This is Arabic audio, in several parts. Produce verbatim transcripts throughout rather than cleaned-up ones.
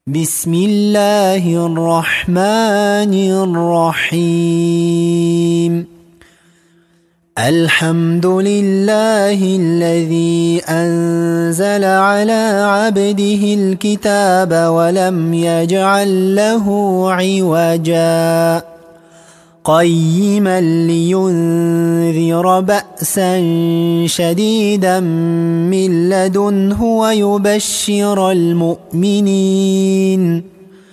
بسم الله الرحمن الرحيم. الحمد لله الذي أنزل على عبده الكتاب ولم يجعل له عوجا قيما لينذر بأسا شديدا من لدنه ويبشر المؤمنين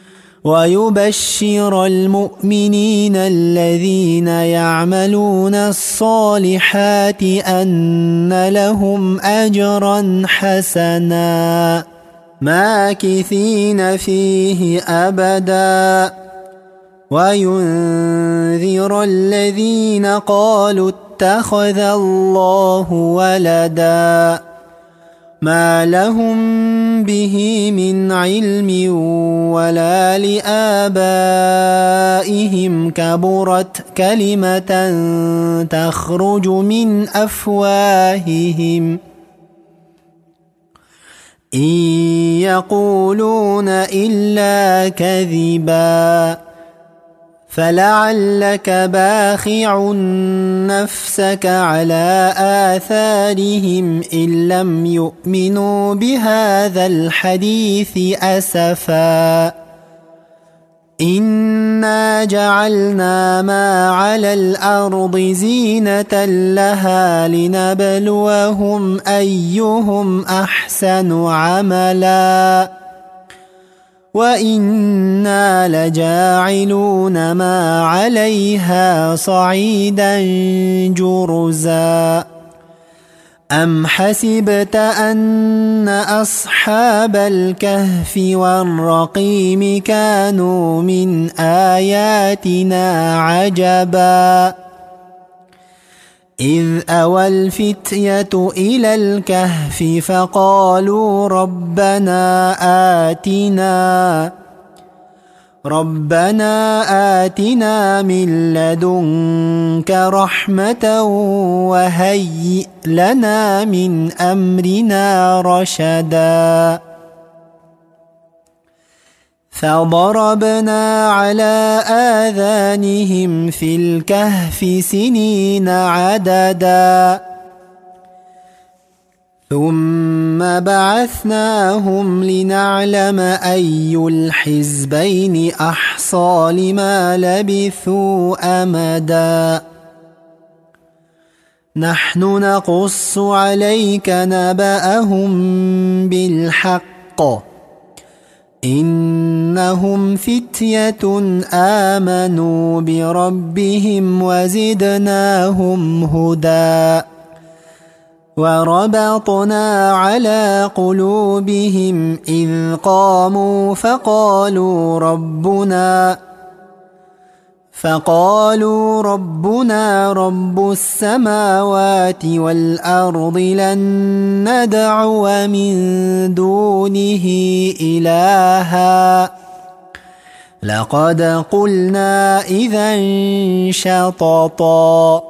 ويبشر المؤمنين الذين يعملون الصالحات أن لهم أجرا حسنا ماكثين فيه أبدا وينذر الذين قالوا اتخذ الله ولدا ما لهم به من علم ولا لآبائهم كبرت كلمة تخرج من أفواههم إن يقولون إلا كذبا فلعلك باخع نفسك على آثارهم إن لم يؤمنوا بهذا الحديث أسفا إنا جعلنا ما على الأرض زينة لها لنبلوهم أيهم أحسن عملا وإنا لجاعلون ما عليها صعيدا جرزا أم حسبت أن أصحاب الكهف والرقيم كانوا من آياتنا عجبا إذ أوى الفتية إلى الكهف فقالوا ربنا آتنا ربنا آتنا من لدنك رحمة وهيئ لنا من أمرنا رشدا فضربنا على آذانهم في الكهف سنين عددا ثم بعثناهم لنعلم أي الحزبين أحصى لما لبثوا أمدا نحن نقص عليك نبأهم بالحق إنهم فتية آمنوا بربهم وزدناهم هدى وربطنا على قلوبهم إذ قاموا فقالوا ربنا فقالوا ربنا رب السماوات والأرض لن ندعو من دونه إلها لقد قلنا إذا شططا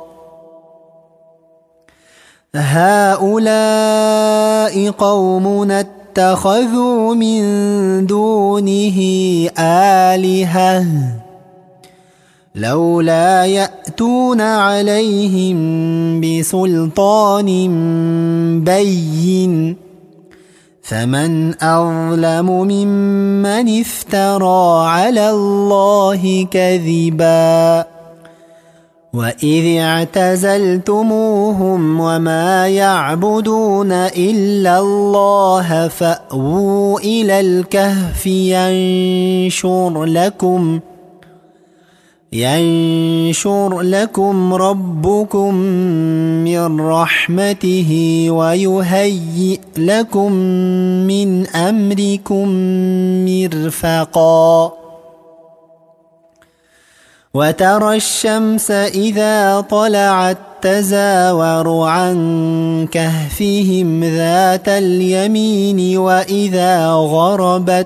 هؤلاء قومنا اتخذوا من دونه آلهة لولا يأتون عليهم بسلطان بين فمن أظلم ممن افترى على الله كذبا وإذ اعتزلتموهم وما يعبدون إلا الله فأووا إلى الكهف ينشر لكم ينشر لكم ربكم من رحمته ويهيئ لكم من أمركم مرفقا وترى الشمس إذا طلعت تزاور عن كهفهم ذات اليمين وإذا غربت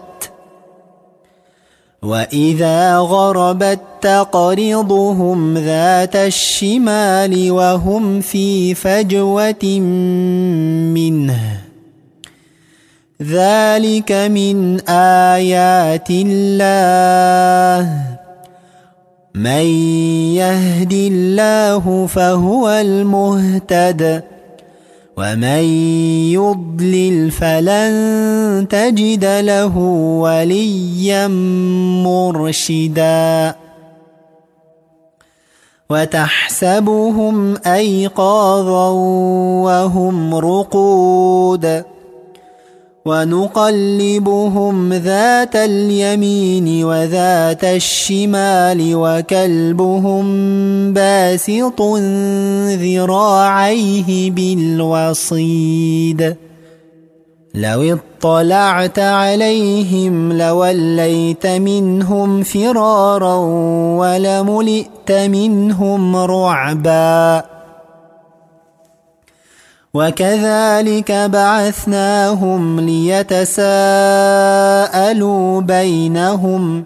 وإذا غربت تقرضهم ذات الشمال وهم في فجوة منه ذلك من آيات الله من يهد الله فهو المهتد ومن يضلل فلن تجد له وليا مرشدا وتحسبهم أيقاظا وهم رقود ونقلبهم ذات اليمين وذات الشمال وكلبهم باسط ذراعيه بالوصيد لو اطلعت عليهم لوليت منهم فرارا ولملئت منهم رعبا وكذلك بعثناهم ليتساءلوا بينهم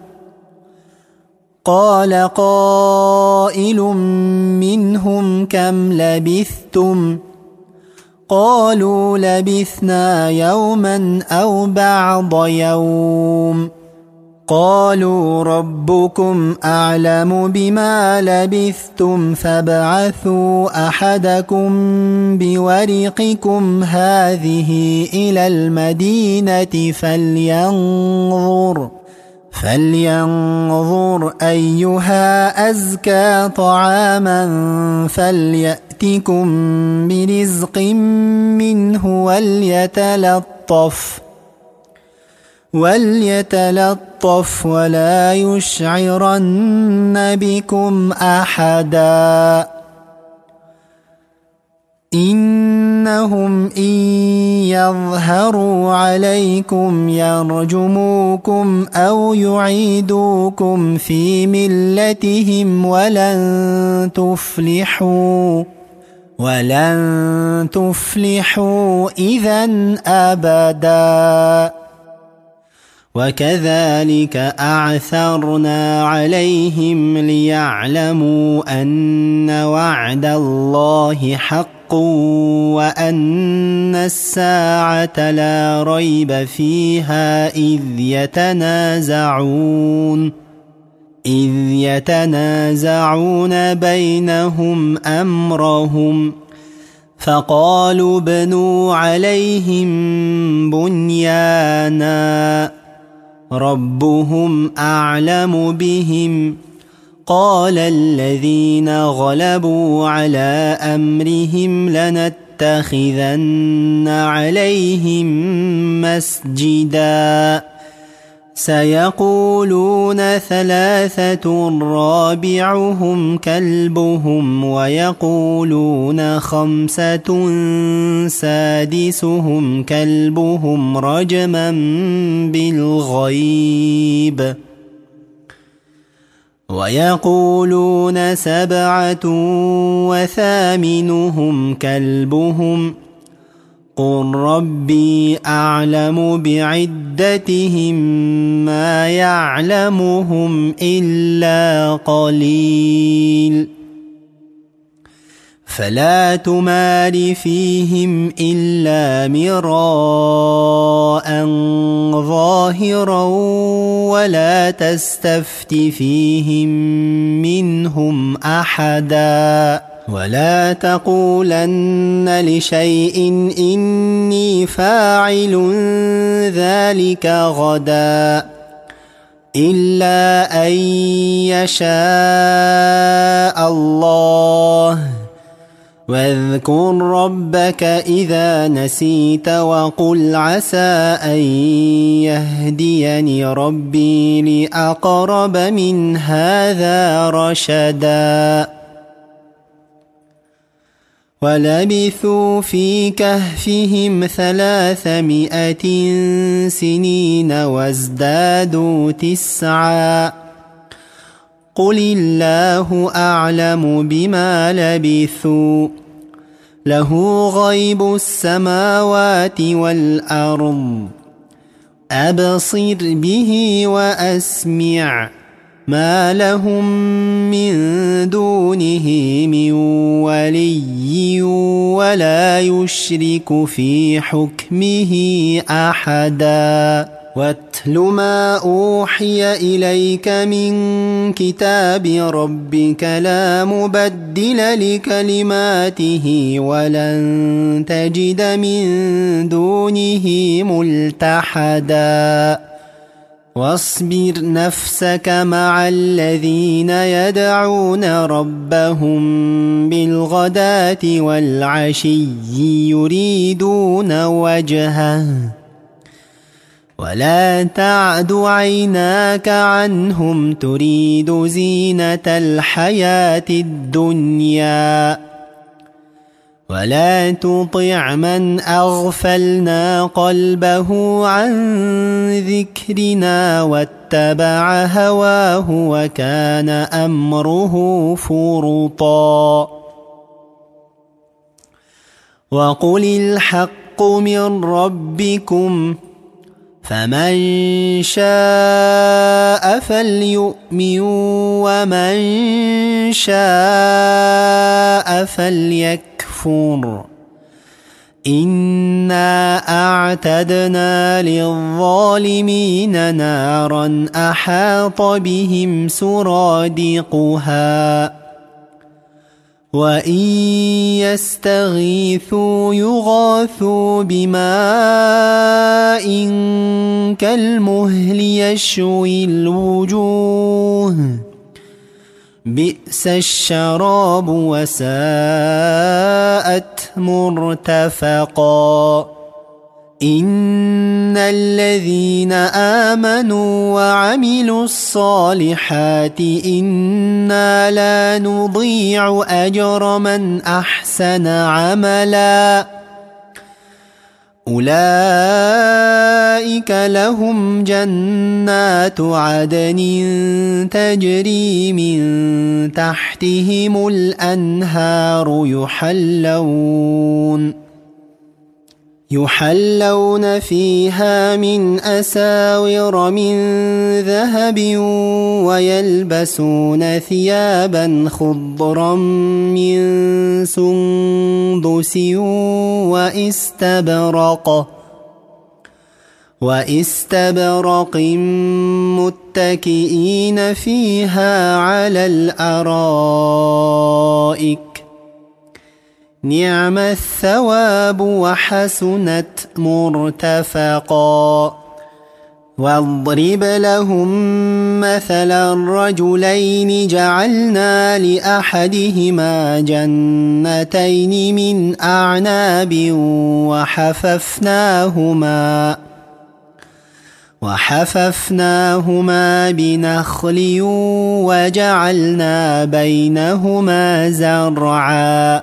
قال قائل منهم كم لبثتم قالوا لبثنا يوما أو بعض يوم قالوا ربكم أعلم بما لبثتم فابعثوا أحدكم بورقكم هذه إلى المدينة فلينظر فلينظر أيها أزكى طعاما فليأتكم برزق منه وليتلطف وليتلطف ولا يشعرن بكم أحدا إنهم إن يظهروا عليكم يرجموكم أو يعيدوكم في ملتهم ولن تفلحوا ولن تفلحوا إذا أبدا وكذلك أعثرنا عليهم ليعلموا أن وعد الله حق وأن الساعة لا ريب فيها إذ يتنازعون إذ يتنازعون بينهم أمرهم فقالوا ابنوا عليهم بنيانا ربهم أعلم بهم قال الذين غلبوا على أمرهم لنتخذن عليهم مسجدا سيقولون ثلاثة رابعهم كلبهم ويقولون خمسة سادسهم كلبهم رجما بالغيب ويقولون سبعة وثامنهم كلبهم قل ربي أعلم بعدتهم ما يعلمهم إلا قليل فلا تمار فيهم إلا مراء ظاهرا ولا تستفت فيهم منهم أحدا ولا تقولن لشيء إني فاعل ذلك غدا إلا أن يشاء الله واذكر ربك إذا نسيت وقل عسى أن يهديني ربي لأقرب من هذا رشدا ولبثوا في كهفهم ثلاثمائة سنين وازدادوا تسعا قل الله أعلم بما لبثوا له غيب السماوات والأرض أبصر به وأسمع ما لهم من دونه من ولي ولا يشرك في حكمه أحدا واتل ما أوحي إليك من كتاب ربك لا مبدل لكلماته ولن تجد من دونه ملتحدا واصبر نفسك مع الذين يدعون ربهم بالغداة والعشي يريدون وجهه ولا تعد عيناك عنهم تريد زينة الحياة الدنيا ولا تطع من أغفلنا قلبه عن ذكرنا واتبع هواه وكان أمره فرطا وقل الحق من ربكم فمن شاء فليؤمن ومن شاء فليكفر إنا أعتدنا للظالمين نارا أحاط بهم سرادقها وإن يستغيثوا يغاثوا بماء كالمهل يشوي الوجوه بئس الشراب وساءت مرتفقا إن الذين آمنوا وعملوا الصالحات إنا لا نضيع أجر من أحسن عملا أولئك لهم جنات عدن تجري من تحتهم الأنهار يحلون يحلون فيها من أساور من ذهب ويلبسون ثيابا خضرا من سندس واستبرق واستبرق متكئين فيها على الأرائك نعم الثواب وحسنت مرتفقا واضرب لهم مثلا الرجلين جعلنا لأحدهما جنتين من أعناب وحففناهما وحففناهما بنخل وجعلنا بينهما زرعا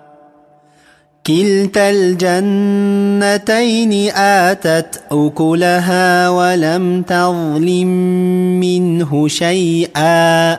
كلتا الجنتين آتت أكلها ولم تظلم منه شيئا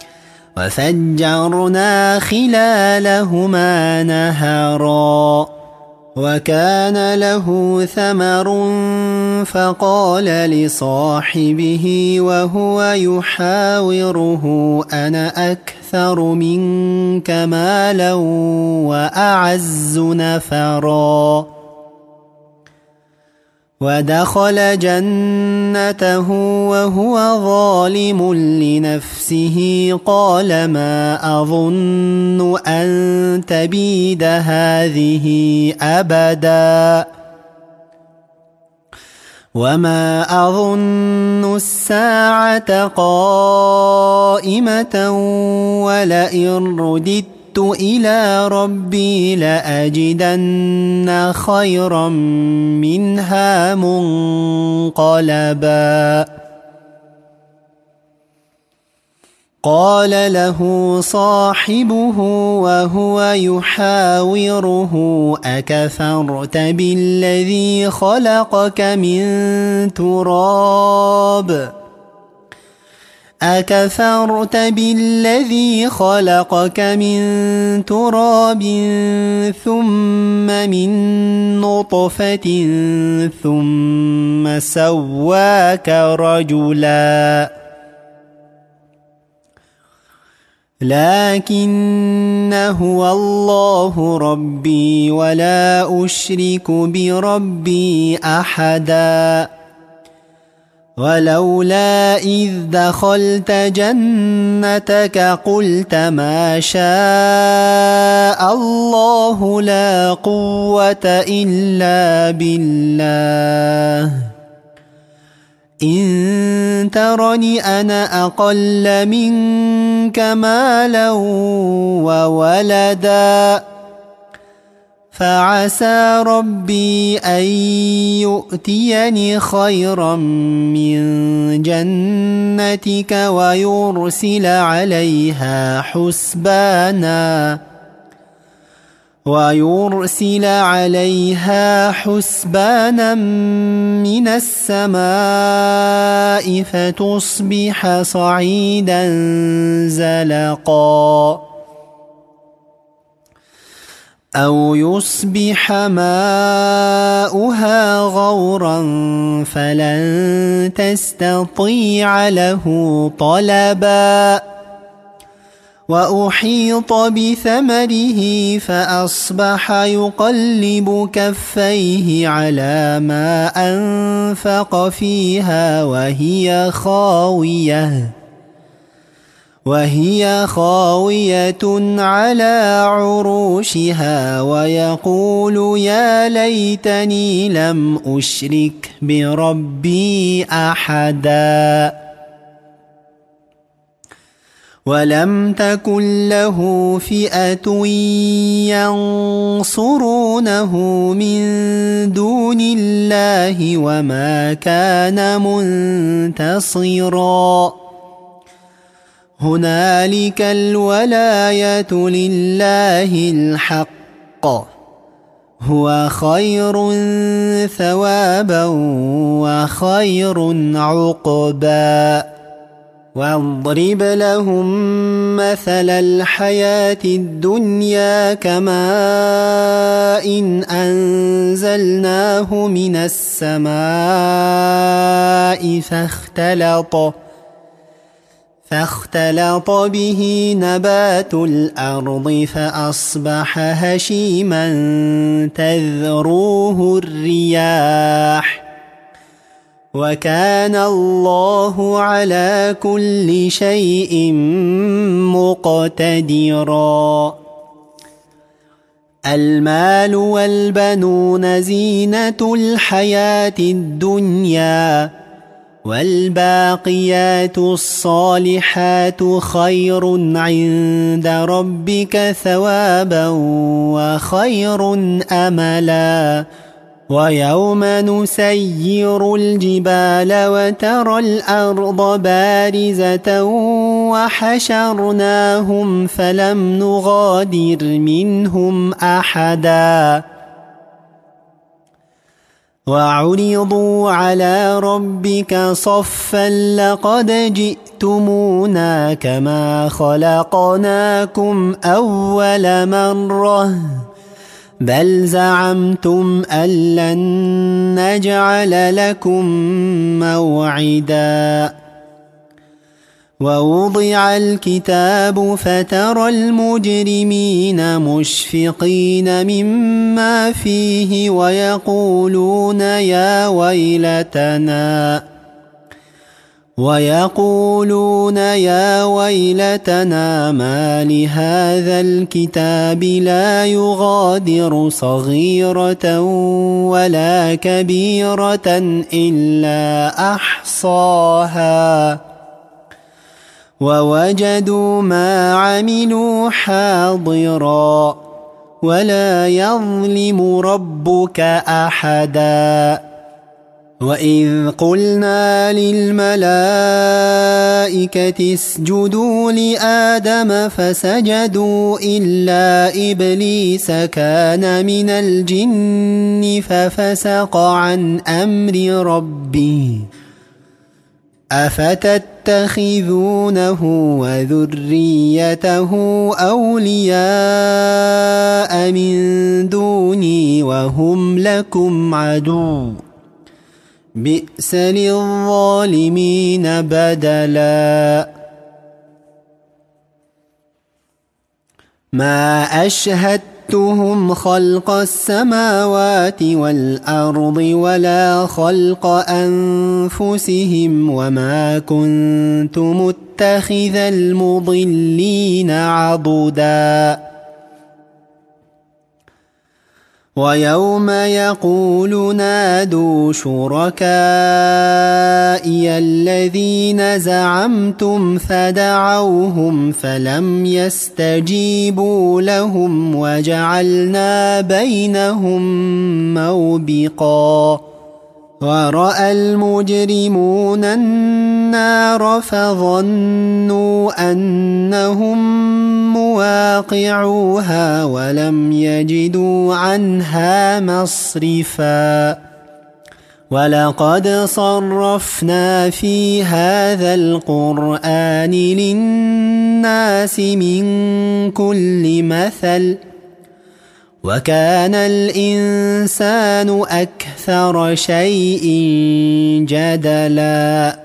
وفجرنا خلالهما نهرا وكان له ثمر فقال لصاحبه وهو يحاوره أنا أكثر منك مالا وأعز نفرا ودخل جنته وهو ظالم لنفسه قال ما أظن أن تبيد هذه أبدا وما أظن الساعة قائمة ولئن رددت إلى ربي لأجدن خيرا منها منقلبا قال له صاحبه وهو يحاوره أكفرت بالذي خلقك من تراب أكفرت بالذي خلقك من تراب ثم من نطفة ثم سواك رجلا لكن هو الله ربي ولا أشرك بربي أحدا ولولا إذ دخلت جنتك قلت ما شاء الله لا قوة إلا بالله إن ترني أنا أقل منك مالا وولدا فعسى ربي أن يؤتيني خيرا من جنتك ويرسل عليها حسبانا ويرسل عليها حسبانا من السماء فتصبح صعيدا زلقا أو يصبح ماؤها غورا فلن تستطيع له طلبا وأحيط بثمره فأصبح يقلب كفيه على ما أنفق فيها وهي خاوية وهي خاوية على عروشها ويقول يا ليتني لم أشرك بربي أحدا ولم تكن له فئة ينصرونه من دون الله وما كان منتصرا هنالك الولاية لله الحق هو خير ثوابا وخير عقبا واضرب لهم مثل الحياة الدنيا كماء إن أنزلناه من السماء فاختلط فاختلط به نبات الأرض فأصبح هشيما تذروه الرياح وكان الله على كل شيء مقتدرا المال والبنون زينة الحياة الدنيا والباقيات الصالحات خير عند ربك ثوابا وخير أملا ويوم نسير الجبال وترى الأرض بارزة وحشرناهم فلم نغادر منهم أحدا وعرضوا على ربك صفا لقد جئتمونا كما خلقناكم أول مرة بل زعمتم أن لن نجعل لكم موعدا ووضع الكتاب فترى المجرمين مشفقين مما فيه ويقولون يا ويلتنا ويقولون يا ويلتنا ما لهذا الكتاب لا يغادر صغيرة ولا كبيرة إلا أحصاها ووجدوا ما عملوا حاضرا ولا يظلم ربك أحدا وإذ قلنا للملائكة اسجدوا لآدم فسجدوا إلا إبليس كان من الجن ففسق عن أمر ربه أفتتخذونه وذريته أولياء من دوني وهم لكم عدو بئس للظالمين بدلا ما أشهدتهم خلق السماوات والأرض ولا خلق أنفسهم وما كنت متخذ المضلين عضدا ويوم يقول نادوا شركائي الذين زعمتم فدعوهم فلم يستجيبوا لهم وجعلنا بينهم موبقا ورأى المجرمون النار فظنوا أنهم مواقعوها ولم يجدوا عنها مصرفا ولقد صرفنا في هذا القرآن للناس من كل مثل وكان الإنسان أكثر شيء جدلا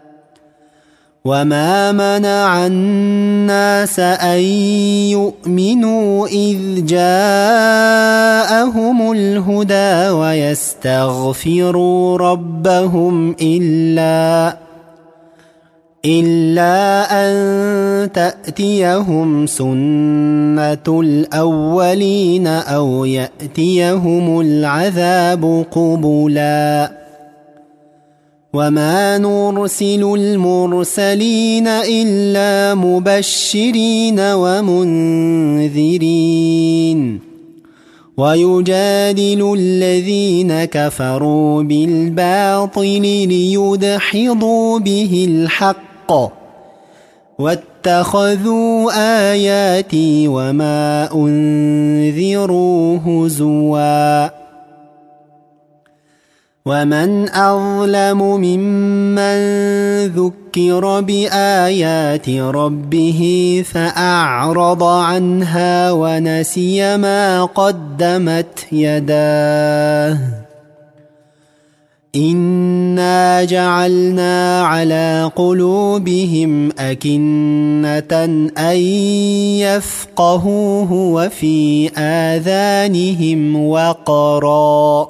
وما منع الناس أن يؤمنوا إذ جاءهم الهدى ويستغفروا ربهم إلا إلا أن تأتيهم سنة الأولين أو يأتيهم العذاب قبلا وما نرسل المرسلين إلا مبشرين ومنذرين ويجادل الذين كفروا بالباطل ليدحضوا به الحق واتخذوا آياتي وما أنذروا هزوا ومن أظلم ممن ذكر بآيات ربه فأعرض عنها ونسي ما قدمت يداه إنا جعلنا على قلوبهم أكنة أن يفقهوه وفي آذانهم وقرا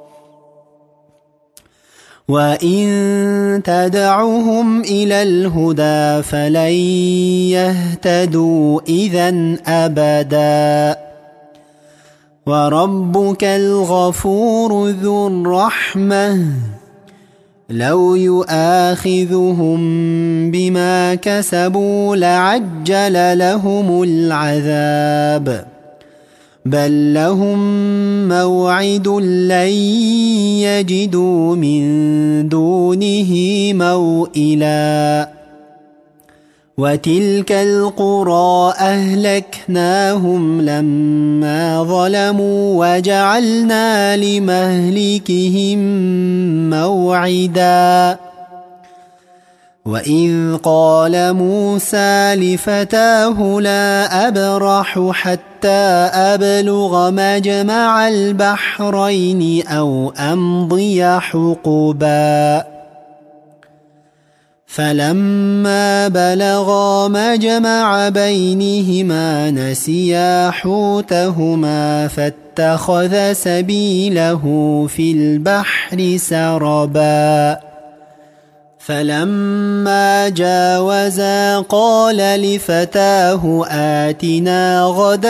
وإن تدعهم إلى الهدى فلن يهتدوا إذن أبدا وربك الغفور ذو الرحمة لو يؤاخذهم بما كسبوا لعجل لهم العذاب بل لهم موعد لن يجدوا من دونه موئلا وتلك القرى أهلكناهم لما ظلموا وجعلنا لمهلكهم موعدا وإذ قال موسى لفتاه لا أبرح حتى أبلغ مجمع البحرين أو أمضي حقبا فلما بلغا مجمع بينهما نسيا حوتهما فاتخذ سبيله في البحر سربا فلما جاوزا قال لفتاه آتنا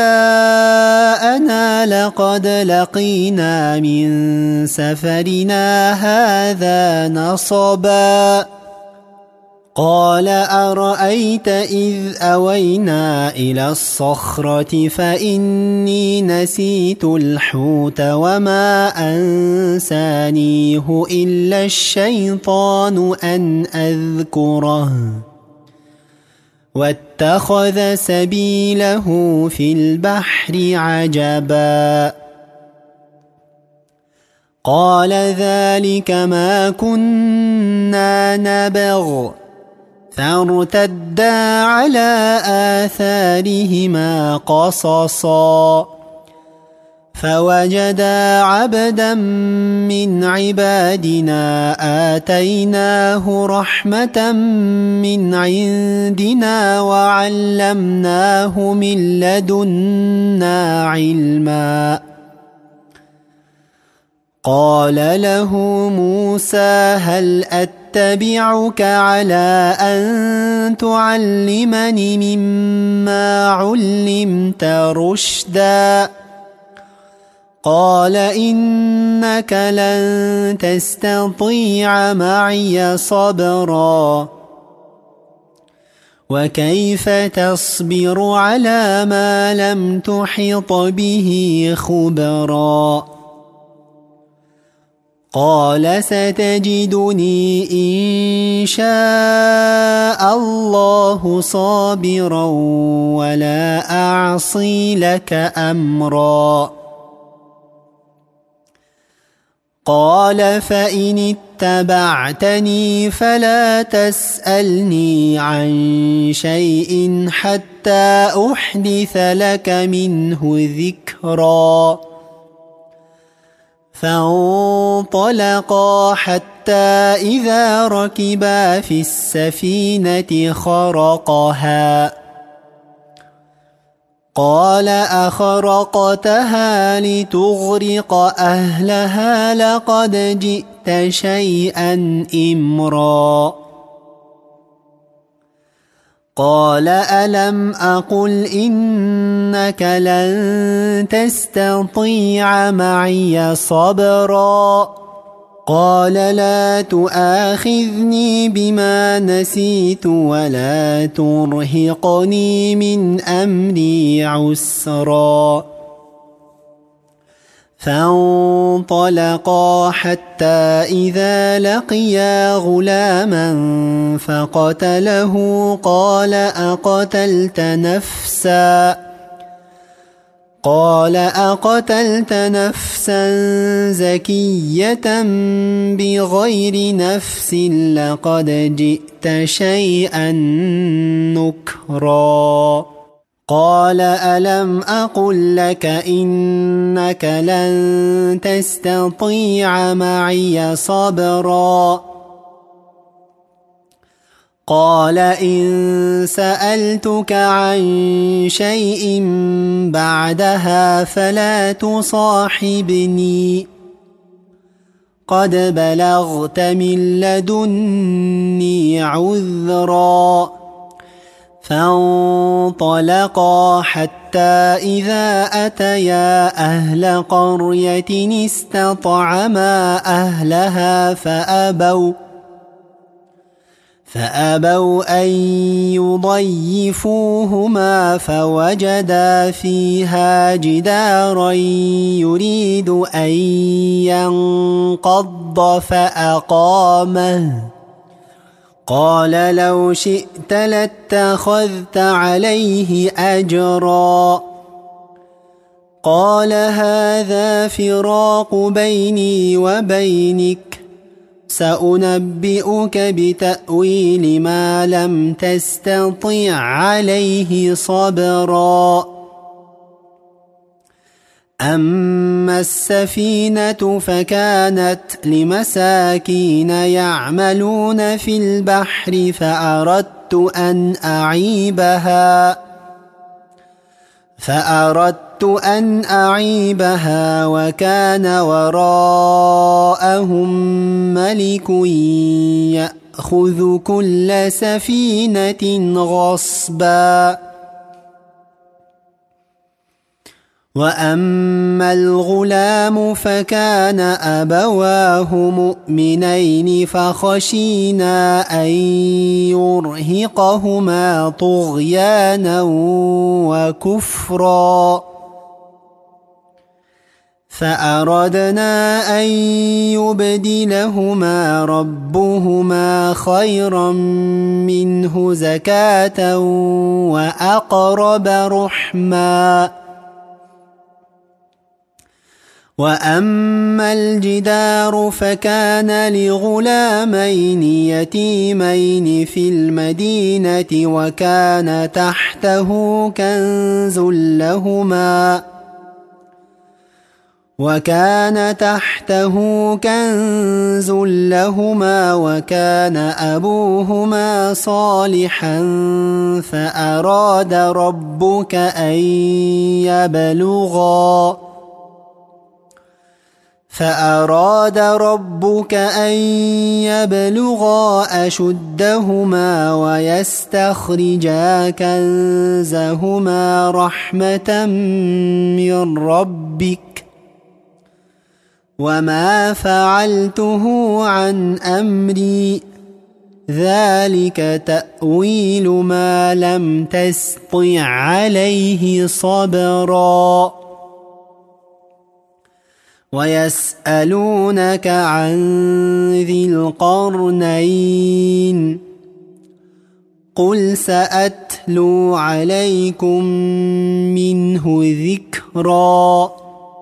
غداءنا لقد لقينا من سفرنا هذا نصبا قال أرأيت إذ أوينا إلى الصخرة فإني نسيت الحوت وما أنسانيه إلا الشيطان أن أذكره واتخذ سبيله في البحر عجبا قال ذلك ما كنا نبغ فارتدا على آثارهما قصصا فوجدا عبدا من عبادنا آتيناه رحمة من عندنا وعلمناه من لدنا علما. قال له موسى هل أتبعك على أن تعلمني مما علمت رشدا؟ قال إنك لن تستطيع معي صبرا وكيف تصبر على ما لم تحط به خبرا؟ قال ستجدني إن شاء الله صابرا ولا أعصي لك أمرا. قال فإن اتبعتني فلا تسألني عن شيء حتى أحدث لك منه ذكرا. فانطلقا حتى إذا ركبا في السفينة خرقها. قال أخرقتها لتغرق أهلها لقد جئت شيئا إمرا. قال ألم أقل إنك لن تستطيع معي صبرا؟ قال لا تؤاخذني بما نسيت ولا ترهقني من أمري عسرا. فانطلقا حتى إذا لقيا غلاما فقتله. قال أقتلت نفسا قال أقتلت نفسا زكية بغير نفس لقد جئت شيئا نكرا. قال ألم أقل لك إنك لن تستطيع معي صبرا؟ قال إن سألتك عن شيء بعدها فلا تصاحبني قد بلغت من لدني عذرا. فانطلقا حتى إذا أتيا أهل قرية استطعما أهلها فأبوا فأبوا أن يضيفوهما فوجدا فيها جدارا يريد أن ينقض فأقامه. قال لو شئت لاتخذت عليه أجرا. قال هذا فراق بيني وبينك سأنبئك بتأويل ما لم تستطع عليه صبرا. أما السفينة فكانت لمساكين يعملون في البحر فأردت أن أعيبها فأردت أن أعيبها وكان وراءهم ملك يأخذ كل سفينة غصبا. وأما الغلام فكان أبواه مؤمنين فخشينا أن يرهقهما طغيانا وكفرا فأردنا أن يبدلهما ربهما خيرا منه زكاة وأقرب رحما. وأما الجدار فكان لغلامين يتيمين في المدينة وكان تحته كنز لهما وكان تحته كنز لهما وكان أبوهما صالحا فأراد ربك أن يبلغا فأراد ربك أن يبلغا أشدهما ويستخرجا كنزهما رحمة من ربك وما فعلته عن أمري ذلك تأويل ما لم تسطع عليه صبرا ويسألونك عن ذي القرنين قل سأتلو عليكم منه ذكرا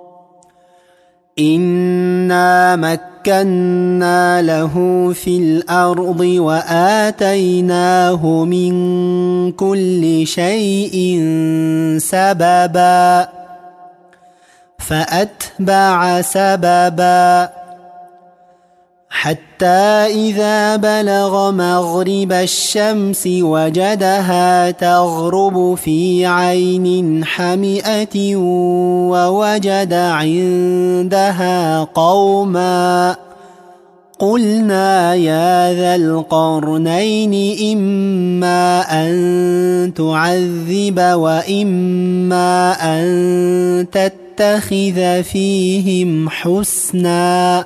إنا مكنا له في الأرض وآتيناه من كل شيء سببا فأتبع سببا حتى إذا بلغ مغرب الشمس وجدها تغرب في عين حمئة ووجد عندها قوما قلنا يا ذا القرنين إما أن تعذب وإما أن تتخذ فيهم حسنا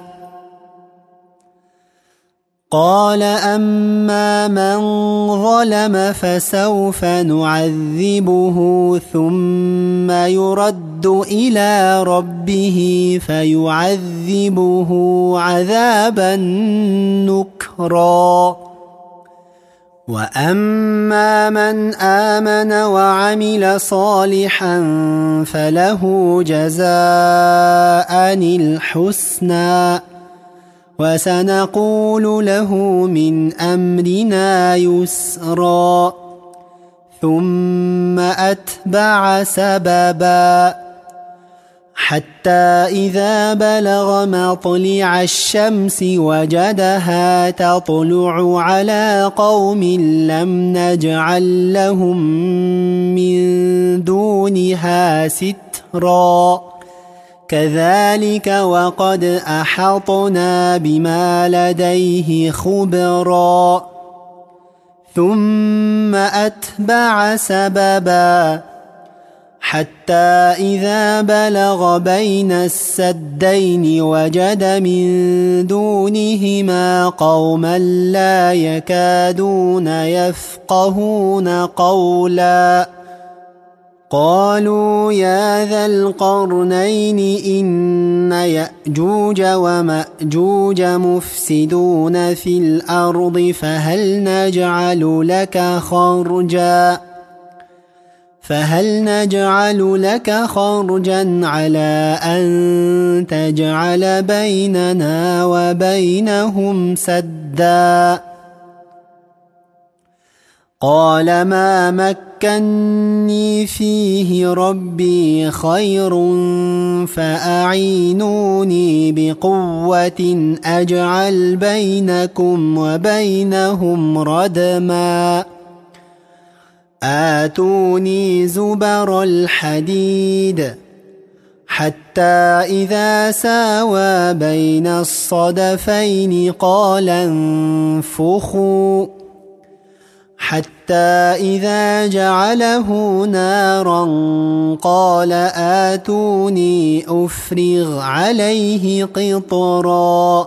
قال أما من ظلم فسوف نعذبه ثم يرد إلى ربه فيعذبه عذابا نكرا وأما من آمن وعمل صالحا فله جزاء الحسنى وسنقول له من أمرنا يسرا ثم أتبع سببا حتى إذا بلغ مطلع الشمس وجدها تطلع على قوم لم نجعل لهم من دونها سترا كذلك وقد أحطنا بما لديه خبرا ثم أتبع سببا حتى إذا بلغ بين السدين وجد من دونهما قوما لا يكادون يفقهون قولا قالوا يا ذا القرنين إن يأجوج ومأجوج مفسدون في الأرض فهل نجعل لك خرجا فهل نجعل لك خرجا على أن تجعل بيننا وبينهم سدا قال ما مكني فيه ربي خير فأعينوني بقوة أجعل بينكم وبينهم ردما آتوني زبر الحديد حتى إذا ساوى بين الصدفين قال انفخوا حتى إذا جعله نارا قال آتوني أفرغ عليه قطرا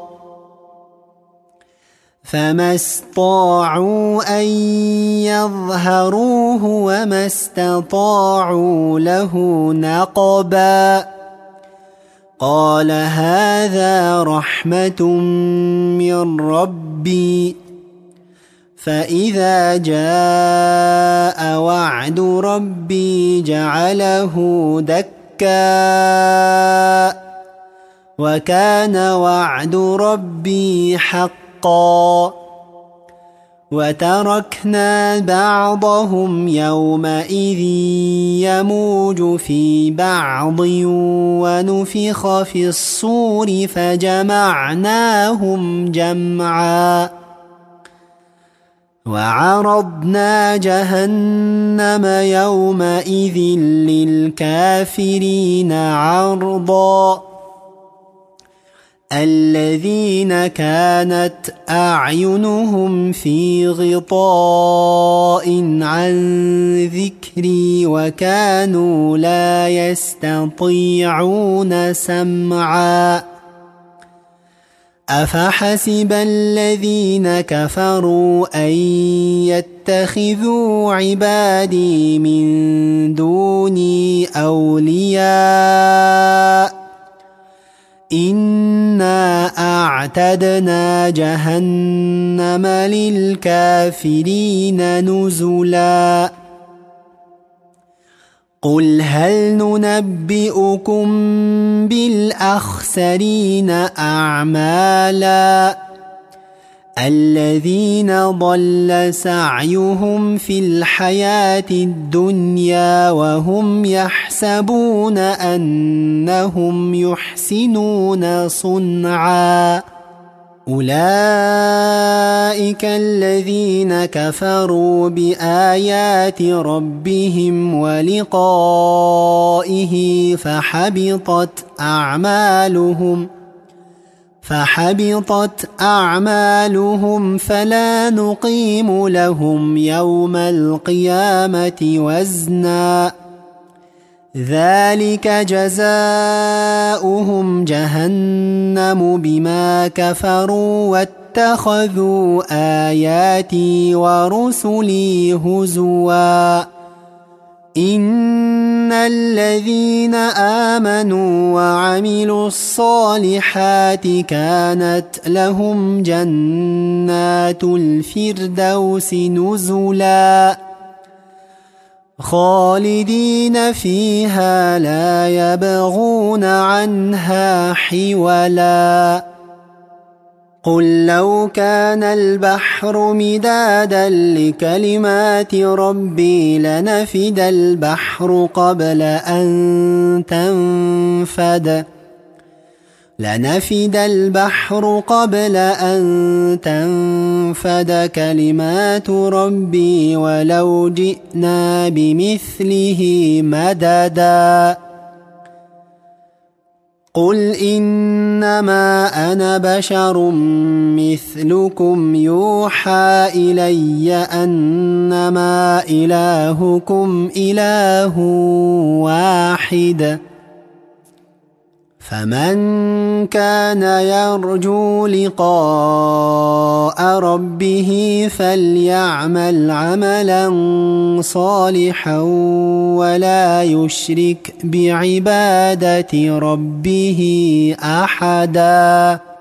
فما استطاعوا أن يظهروه وما استطاعوا له نقبا قال هذا رحمة من ربي فإذا جاء وعد ربي جعله دكا وكان وعد ربي حقا وتركنا بعضهم يومئذ يموج في بعض ونفخ في الصور فجمعناهم جمعا وعرضنا جهنم يومئذ للكافرين عرضا الذين كانت أعينهم في غطاء عن ذكري وكانوا لا يستطيعون سمعا أفحسب الذين كفروا أن يتخذوا عبادي من دوني أولياء إنا أعتدنا جهنم للكافرين نزلا قل هل ننبئكم بالأخسرين أعمالا الذين ضل سعيهم في الحياة الدنيا وهم يحسبون أنهم يحسنون صنعا أولئك الذين كفروا بآيات ربهم ولقائه فحبطت أعمالهم فحبطت أعمالهم فلا نقيم لهم يوم القيامة وزنا ذلك جزاؤهم جهنم بما كفروا واتخذوا آياتي ورسلي هزوا إن الذين آمنوا وعملوا الصالحات كانت لهم جنات الفردوس نزلا خالدين فيها لا يبغون عنها حولا قل لو كان البحر مدادا لكلمات ربي لنفد البحر قبل أن تنفد لنفد البحر قبل أن تنفد كلمات ربي ولو جئنا بمثله مددا قل إنما أنا بشر مثلكم يوحى إلي أنما إلهكم إله واحد فمن كان يرجو لقاء ربه فليعمل عملا صالحا ولا يشرك بعبادة ربه أحدا.